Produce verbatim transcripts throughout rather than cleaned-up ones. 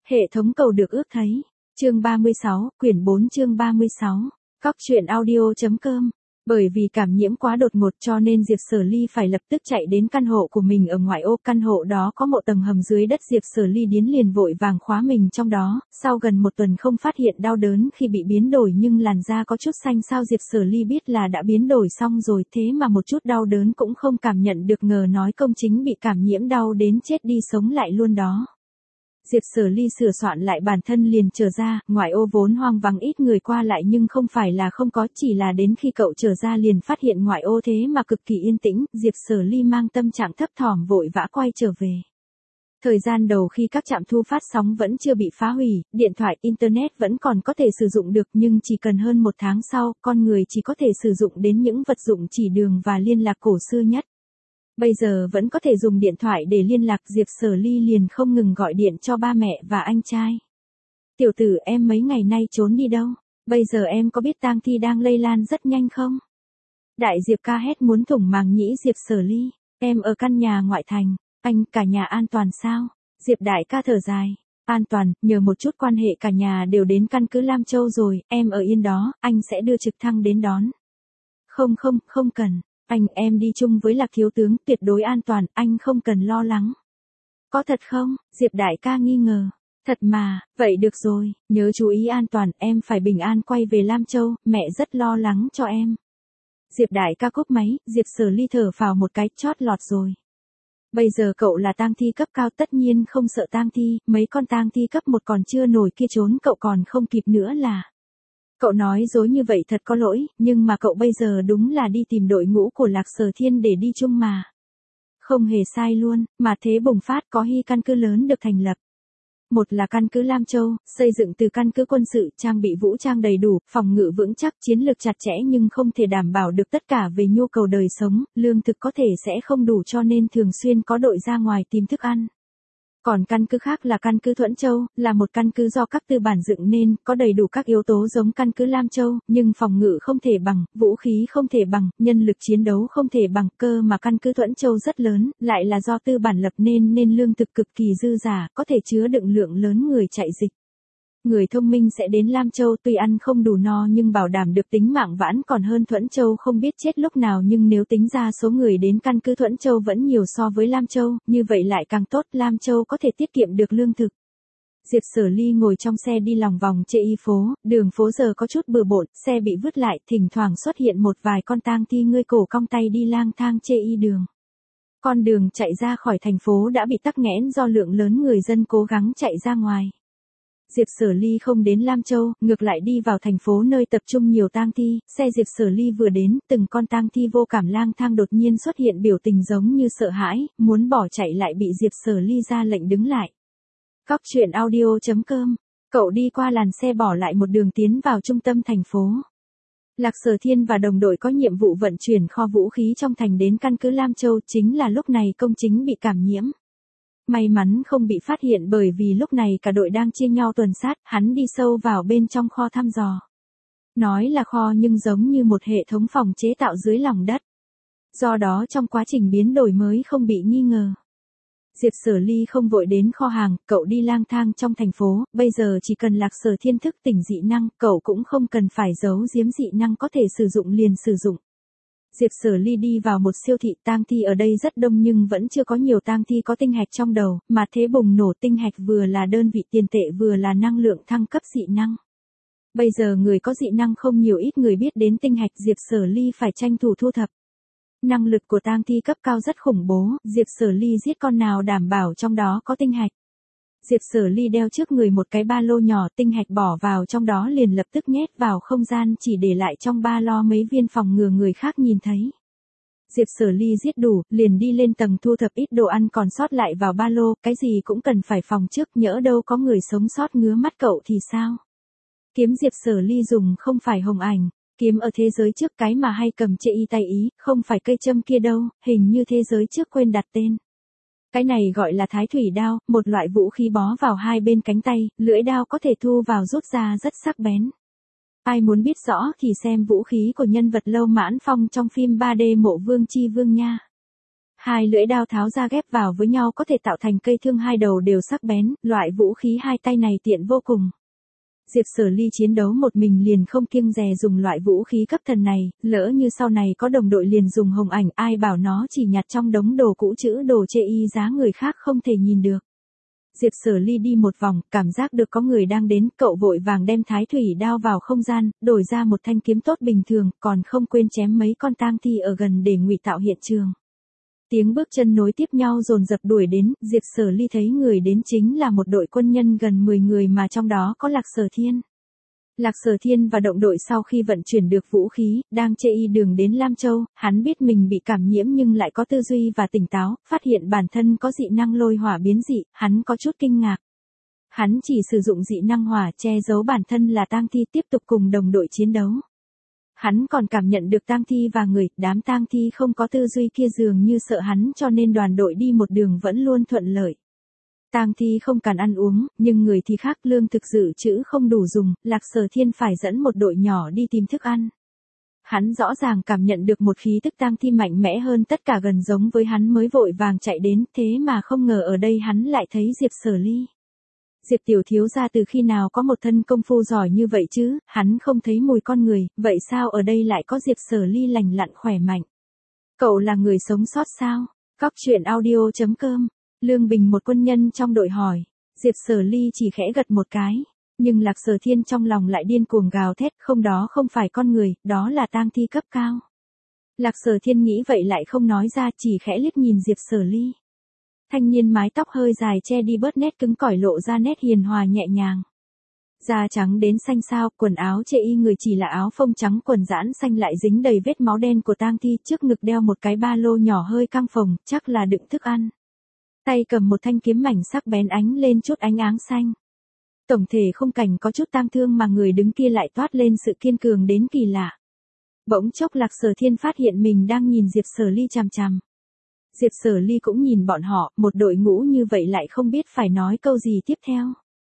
Hệ thống cầu được ước thấy. Chương ba mươi sáu, quyển bốn chương ba mươi sáu. Cóc truyện audio chấm com. Bởi vì cảm nhiễm quá đột ngột cho nên Diệp Sở Ly phải lập tức chạy đến căn hộ của mình ở ngoại ô. Căn hộ đó có một tầng hầm dưới đất. Diệp Sở Ly điến liền vội vàng khóa mình trong đó. Sau gần một tuần không phát hiện đau đớn khi bị biến đổi nhưng làn da có chút xanh xao. Diệp Sở Ly biết là đã biến đổi xong rồi, thế mà một chút đau đớn cũng không cảm nhận được, ngờ nói công chính bị cảm nhiễm đau đến chết đi sống lại luôn đó. Diệp Sở Ly sửa soạn lại bản thân liền trở ra, ngoại ô vốn hoang vắng ít người qua lại nhưng không phải là không có, chỉ là đến khi cậu trở ra liền phát hiện ngoại ô thế mà cực kỳ yên tĩnh. Diệp Sở Ly mang tâm trạng thấp thỏm vội vã quay trở về. Thời gian đầu khi các trạm thu phát sóng vẫn chưa bị phá hủy, điện thoại, internet vẫn còn có thể sử dụng được, nhưng chỉ cần hơn một tháng sau, con người chỉ có thể sử dụng đến những vật dụng chỉ đường và liên lạc cổ xưa nhất. Bây giờ vẫn có thể dùng điện thoại để liên lạc. Diệp Sở Ly liền không ngừng gọi điện cho ba mẹ và anh trai. Tiểu tử, em mấy ngày nay trốn đi đâu? Bây giờ em có biết tang thi đang lây lan rất nhanh không? Đại Diệp ca hét muốn thủng màng nhĩ Diệp Sở Ly. Em ở căn nhà ngoại thành. Anh, cả nhà an toàn sao? Diệp đại ca thở dài. An toàn, nhờ một chút quan hệ cả nhà đều đến căn cứ Lam Châu rồi, em ở yên đó, anh sẽ đưa trực thăng đến đón. Không không, không cần. Anh, em đi chung với Lạc thiếu tướng, tuyệt đối an toàn, anh không cần lo lắng. Có thật không? Diệp đại ca nghi ngờ. Thật mà, vậy được rồi, nhớ chú ý an toàn, em phải bình an quay về Lam Châu, mẹ rất lo lắng cho em. Diệp đại ca cúp máy, Diệp Sở Ly thở phào một cái, chót lọt rồi. Bây giờ cậu là tang thi cấp cao, tất nhiên không sợ tang thi, mấy con tang thi cấp một còn chưa nổi kia trốn cậu còn không kịp nữa là. Cậu nói dối như vậy thật có lỗi, nhưng mà cậu bây giờ đúng là đi tìm đội ngũ của Lạc Sở Thiên để đi chung mà. Không hề sai luôn, mà thế bùng phát có hy căn cứ lớn được thành lập. Một là căn cứ Lam Châu, xây dựng từ căn cứ quân sự, trang bị vũ trang đầy đủ, phòng ngự vững chắc, chiến lược chặt chẽ nhưng không thể đảm bảo được tất cả về nhu cầu đời sống, lương thực có thể sẽ không đủ cho nên thường xuyên có đội ra ngoài tìm thức ăn. Còn căn cứ khác là căn cứ Thuẫn Châu, là một căn cứ do các tư bản dựng nên, có đầy đủ các yếu tố giống căn cứ Lam Châu, nhưng phòng ngự không thể bằng, vũ khí không thể bằng, nhân lực chiến đấu không thể bằng, cơ mà căn cứ Thuẫn Châu rất lớn, lại là do tư bản lập nên nên lương thực cực kỳ dư giả, có thể chứa đựng lượng lớn người chạy dịch. Người thông minh sẽ đến Lam Châu tuy ăn không đủ no nhưng bảo đảm được tính mạng vãn còn hơn Thuẫn Châu không biết chết lúc nào, nhưng nếu tính ra số người đến căn cứ Thuẫn Châu vẫn nhiều so với Lam Châu, như vậy lại càng tốt, Lam Châu có thể tiết kiệm được lương thực. Diệp Sở Ly ngồi trong xe đi lòng vòng chợ y phố, đường phố giờ có chút bừa bộn, xe bị vứt lại, thỉnh thoảng xuất hiện một vài con tang thi ngươi cổ cong tay đi lang thang chợ y đường. Con đường chạy ra khỏi thành phố đã bị tắc nghẽn do lượng lớn người dân cố gắng chạy ra ngoài. Diệp Sở Ly không đến Lam Châu, ngược lại đi vào thành phố nơi tập trung nhiều tang thi, xe Diệp Sở Ly vừa đến, từng con tang thi vô cảm lang thang đột nhiên xuất hiện biểu tình giống như sợ hãi, muốn bỏ chạy lại bị Diệp Sở Ly ra lệnh đứng lại. Cóc truyện audio chấm com, cậu đi qua làn xe bỏ lại một đường tiến vào trung tâm thành phố. Lạc Sở Thiên và đồng đội có nhiệm vụ vận chuyển kho vũ khí trong thành đến căn cứ Lam Châu, chính là lúc này công chính bị cảm nhiễm. May mắn không bị phát hiện bởi vì lúc này cả đội đang chia nhau tuần sát, hắn đi sâu vào bên trong kho thăm dò. Nói là kho nhưng giống như một hệ thống phòng chế tạo dưới lòng đất. Do đó trong quá trình biến đổi mới không bị nghi ngờ. Diệp Sở Ly không vội đến kho hàng, cậu đi lang thang trong thành phố, bây giờ chỉ cần Lạc Sở Thiên thức tỉnh dị năng, cậu cũng không cần phải giấu giếm dị năng có thể sử dụng liền sử dụng. Diệp Sở Ly đi vào một siêu thị, tang thi ở đây rất đông nhưng vẫn chưa có nhiều tang thi có tinh hạch trong đầu, mà thế bùng nổ tinh hạch vừa là đơn vị tiền tệ vừa là năng lượng thăng cấp dị năng. Bây giờ người có dị năng không nhiều, ít người biết đến tinh hạch, Diệp Sở Ly phải tranh thủ thu thập. Năng lực của tang thi cấp cao rất khủng bố, Diệp Sở Ly giết con nào đảm bảo trong đó có tinh hạch. Diệp Sở Ly đeo trước người một cái ba lô nhỏ, tinh hạch bỏ vào trong đó liền lập tức nhét vào không gian, chỉ để lại trong ba lô mấy viên phòng ngừa người khác nhìn thấy. Diệp Sở Ly giết đủ, liền đi lên tầng thu thập ít đồ ăn còn sót lại vào ba lô, cái gì cũng cần phải phòng trước, nhỡ đâu có người sống sót ngứa mắt cậu thì sao? Kiếm Diệp Sở Ly dùng không phải hồng ảnh, kiếm ở thế giới trước cái mà hay cầm chệ y tay ý, không phải cây châm kia đâu, hình như thế giới trước quên đặt tên. Cái này gọi là thái thủy đao, một loại vũ khí bó vào hai bên cánh tay, lưỡi đao có thể thu vào rút ra rất sắc bén. Ai muốn biết rõ thì xem vũ khí của nhân vật Lâu Mãn Phong trong phim ba D Mộ Vương Chi Vương nha. Hai lưỡi đao tháo ra ghép vào với nhau có thể tạo thành cây thương hai đầu đều sắc bén, loại vũ khí hai tay này tiện vô cùng. Diệp Sở Ly chiến đấu một mình liền không kiêng dè dùng loại vũ khí cấp thần này, lỡ như sau này có đồng đội liền dùng hồng ảnh, ai bảo nó chỉ nhặt trong đống đồ cũ chữ đồ chê y giá người khác không thể nhìn được. Diệp Sở Ly đi một vòng, cảm giác được có người đang đến, cậu vội vàng đem thái thủy đao vào không gian, đổi ra một thanh kiếm tốt bình thường, còn không quên chém mấy con tang thi ở gần để ngụy tạo hiện trường. Tiếng bước chân nối tiếp nhau dồn dập đuổi đến, Diệp Sở Ly thấy người đến chính là một đội quân nhân gần mười người mà trong đó có Lạc Sở Thiên. Lạc Sở Thiên và động đội sau khi vận chuyển được vũ khí, đang chê y đường đến Lam Châu, hắn biết mình bị cảm nhiễm nhưng lại có tư duy và tỉnh táo, phát hiện bản thân có dị năng lôi hỏa biến dị, hắn có chút kinh ngạc. Hắn chỉ sử dụng dị năng hỏa che giấu bản thân là tang thi tiếp tục cùng đồng đội chiến đấu. Hắn còn cảm nhận được tang thi và người, đám tang thi không có tư duy kia dường như sợ hắn cho nên đoàn đội đi một đường vẫn luôn thuận lợi. Tang thi không cần ăn uống, nhưng người thì khác, lương thực dự trữ không đủ dùng, Lạc Sở Thiên phải dẫn một đội nhỏ đi tìm thức ăn. Hắn rõ ràng cảm nhận được một khí tức tang thi mạnh mẽ hơn tất cả gần giống với hắn mới vội vàng chạy đến, thế mà không ngờ ở đây hắn lại thấy Diệp Sở Ly. Diệp tiểu thiếu gia từ khi nào có một thân công phu giỏi như vậy chứ, hắn không thấy mùi con người, vậy sao ở đây lại có Diệp Sở Ly lành lặn khỏe mạnh? Cậu là người sống sót sao? Cóc truyện audio chấm com. Lương Bình một quân nhân trong đội hỏi. Diệp Sở Ly chỉ khẽ gật một cái. Nhưng Lạc Sở Thiên trong lòng lại điên cuồng gào thét, không, đó không phải con người, đó là tang thi cấp cao. Lạc Sở Thiên nghĩ vậy lại không nói ra, chỉ khẽ liếc nhìn Diệp Sở Ly. Thanh niên mái tóc hơi dài che đi bớt nét cứng cỏi lộ ra nét hiền hòa nhẹ nhàng. Da trắng đến xanh xao, quần áo chê y người chỉ là áo phông trắng quần giãn xanh lại dính đầy vết máu đen của tang thi, trước ngực đeo một cái ba lô nhỏ hơi căng phồng, chắc là đựng thức ăn. Tay cầm một thanh kiếm mảnh sắc bén ánh lên chút ánh áng xanh. Tổng thể khung cảnh có chút tang thương mà người đứng kia lại toát lên sự kiên cường đến kỳ lạ. Bỗng chốc Lạc Sở Thiên phát hiện mình đang nhìn Diệp Sở Ly chằm chằm. Diệp Sở Ly cũng nhìn bọn họ, một đội ngũ như vậy lại không biết phải nói câu gì tiếp theo.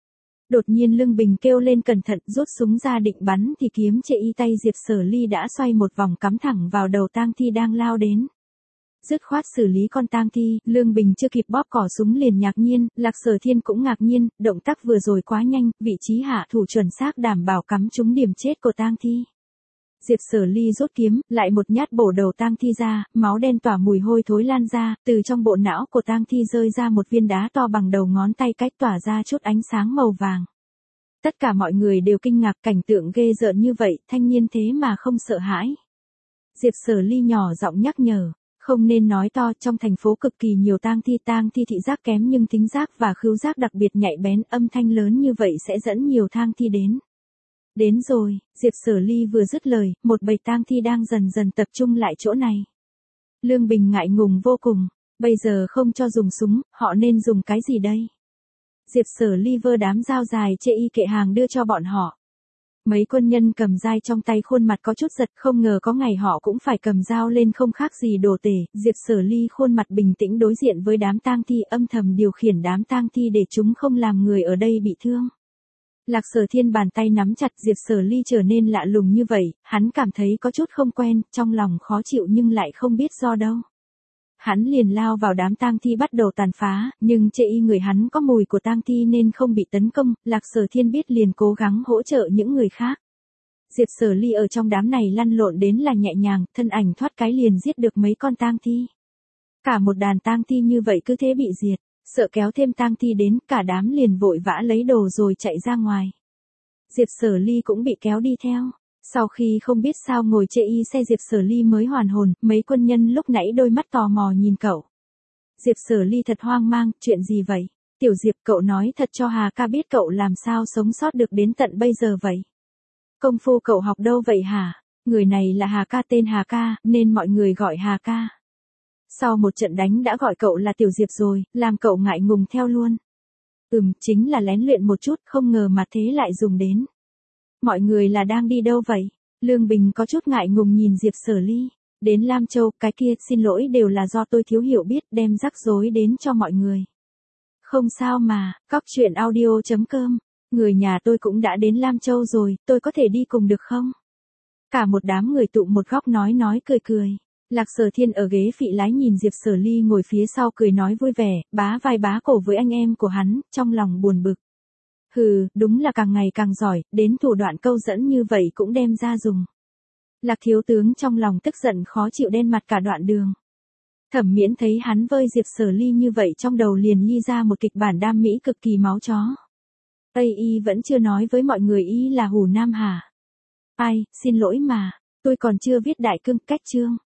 Đột nhiên Lương Bình kêu lên cẩn thận, rút súng ra định bắn thì kiếm chệ y tay Diệp Sở Ly đã xoay một vòng cắm thẳng vào đầu tang thi đang lao đến. Dứt khoát xử lý con tang thi, Lương Bình chưa kịp bóp cò súng liền ngạc nhiên, Lạc Sở Thiên cũng ngạc nhiên, động tác vừa rồi quá nhanh, vị trí hạ thủ chuẩn xác đảm bảo cắm trúng điểm chết của tang thi. Diệp Sở Ly rút kiếm, lại một nhát bổ đầu tang thi ra, máu đen tỏa mùi hôi thối lan ra, từ trong bộ não của tang thi rơi ra một viên đá to bằng đầu ngón tay cách tỏa ra chút ánh sáng màu vàng. Tất cả mọi người đều kinh ngạc cảnh tượng ghê rợn như vậy, thanh niên thế mà không sợ hãi. Diệp Sở Ly nhỏ giọng nhắc nhở, không nên nói to, trong thành phố cực kỳ nhiều tang thi, tang thi thị giác kém nhưng thính giác và khứu giác đặc biệt nhạy bén, âm thanh lớn như vậy sẽ dẫn nhiều tang thi đến. Đến rồi, Diệp Sở Ly vừa dứt lời, một bầy tang thi đang dần dần tập trung lại chỗ này. Lương Bình ngại ngùng vô cùng, bây giờ không cho dùng súng, họ nên dùng cái gì đây? Diệp Sở Ly vơ đám dao dài chê y kệ hàng đưa cho bọn họ. Mấy quân nhân cầm dai trong tay khuôn mặt có chút giật, không ngờ có ngày họ cũng phải cầm dao lên không khác gì đồ tể. Diệp Sở Ly khuôn mặt bình tĩnh đối diện với đám tang thi, âm thầm điều khiển đám tang thi để chúng không làm người ở đây bị thương. Lạc Sở Thiên bàn tay nắm chặt, Diệp Sở Ly trở nên lạ lùng như vậy, hắn cảm thấy có chút không quen, trong lòng khó chịu nhưng lại không biết do đâu. Hắn liền lao vào đám tang thi bắt đầu tàn phá, nhưng chê y người hắn có mùi của tang thi nên không bị tấn công, Lạc Sở Thiên biết liền cố gắng hỗ trợ những người khác. Diệp Sở Ly ở trong đám này lăn lộn đến là nhẹ nhàng, thân ảnh thoát cái liền giết được mấy con tang thi. Cả một đàn tang thi như vậy cứ thế bị diệt, sợ kéo thêm tang thi đến, cả đám liền vội vã lấy đồ rồi chạy ra ngoài. Diệp Sở Ly cũng bị kéo đi theo. Sau khi không biết sao ngồi chê y xe Diệp Sở Ly mới hoàn hồn, mấy quân nhân lúc nãy đôi mắt tò mò nhìn cậu. Diệp Sở Ly thật hoang mang, chuyện gì vậy? Tiểu Diệp, cậu nói thật cho Hà ca biết cậu làm sao sống sót được đến tận bây giờ vậy? Công phu cậu học đâu vậy hả? Người này là Hà ca, tên Hà ca, nên mọi người gọi Hà ca. Sau một trận đánh đã gọi cậu là Tiểu Diệp rồi, làm cậu ngại ngùng theo luôn. Ừm, chính là lén luyện một chút, không ngờ mà thế lại dùng đến. Mọi người là đang đi đâu vậy? Lương Bình có chút ngại ngùng nhìn Diệp Sở Ly. Đến Lam Châu, cái kia, xin lỗi đều là do tôi thiếu hiểu biết, đem rắc rối đến cho mọi người. Không sao mà, cóc truyện audio chấm com. Người nhà tôi cũng đã đến Lam Châu rồi, tôi có thể đi cùng được không? Cả một đám người tụ một góc nói nói cười cười. Lạc Sở Thiên ở ghế phị lái nhìn Diệp Sở Ly ngồi phía sau cười nói vui vẻ, bá vai bá cổ với anh em của hắn, trong lòng buồn bực. Hừ, đúng là càng ngày càng giỏi, đến thủ đoạn câu dẫn như vậy cũng đem ra dùng. Lạc thiếu tướng trong lòng tức giận khó chịu đen mặt cả đoạn đường. Thẩm Miễn thấy hắn vơi Diệp Sở Ly như vậy trong đầu liền nhi ra một kịch bản đam mỹ cực kỳ máu chó. Tây y vẫn chưa nói với mọi người y là Hủ Nam hả? Ai, xin lỗi mà, tôi còn chưa viết đại cương cách chương.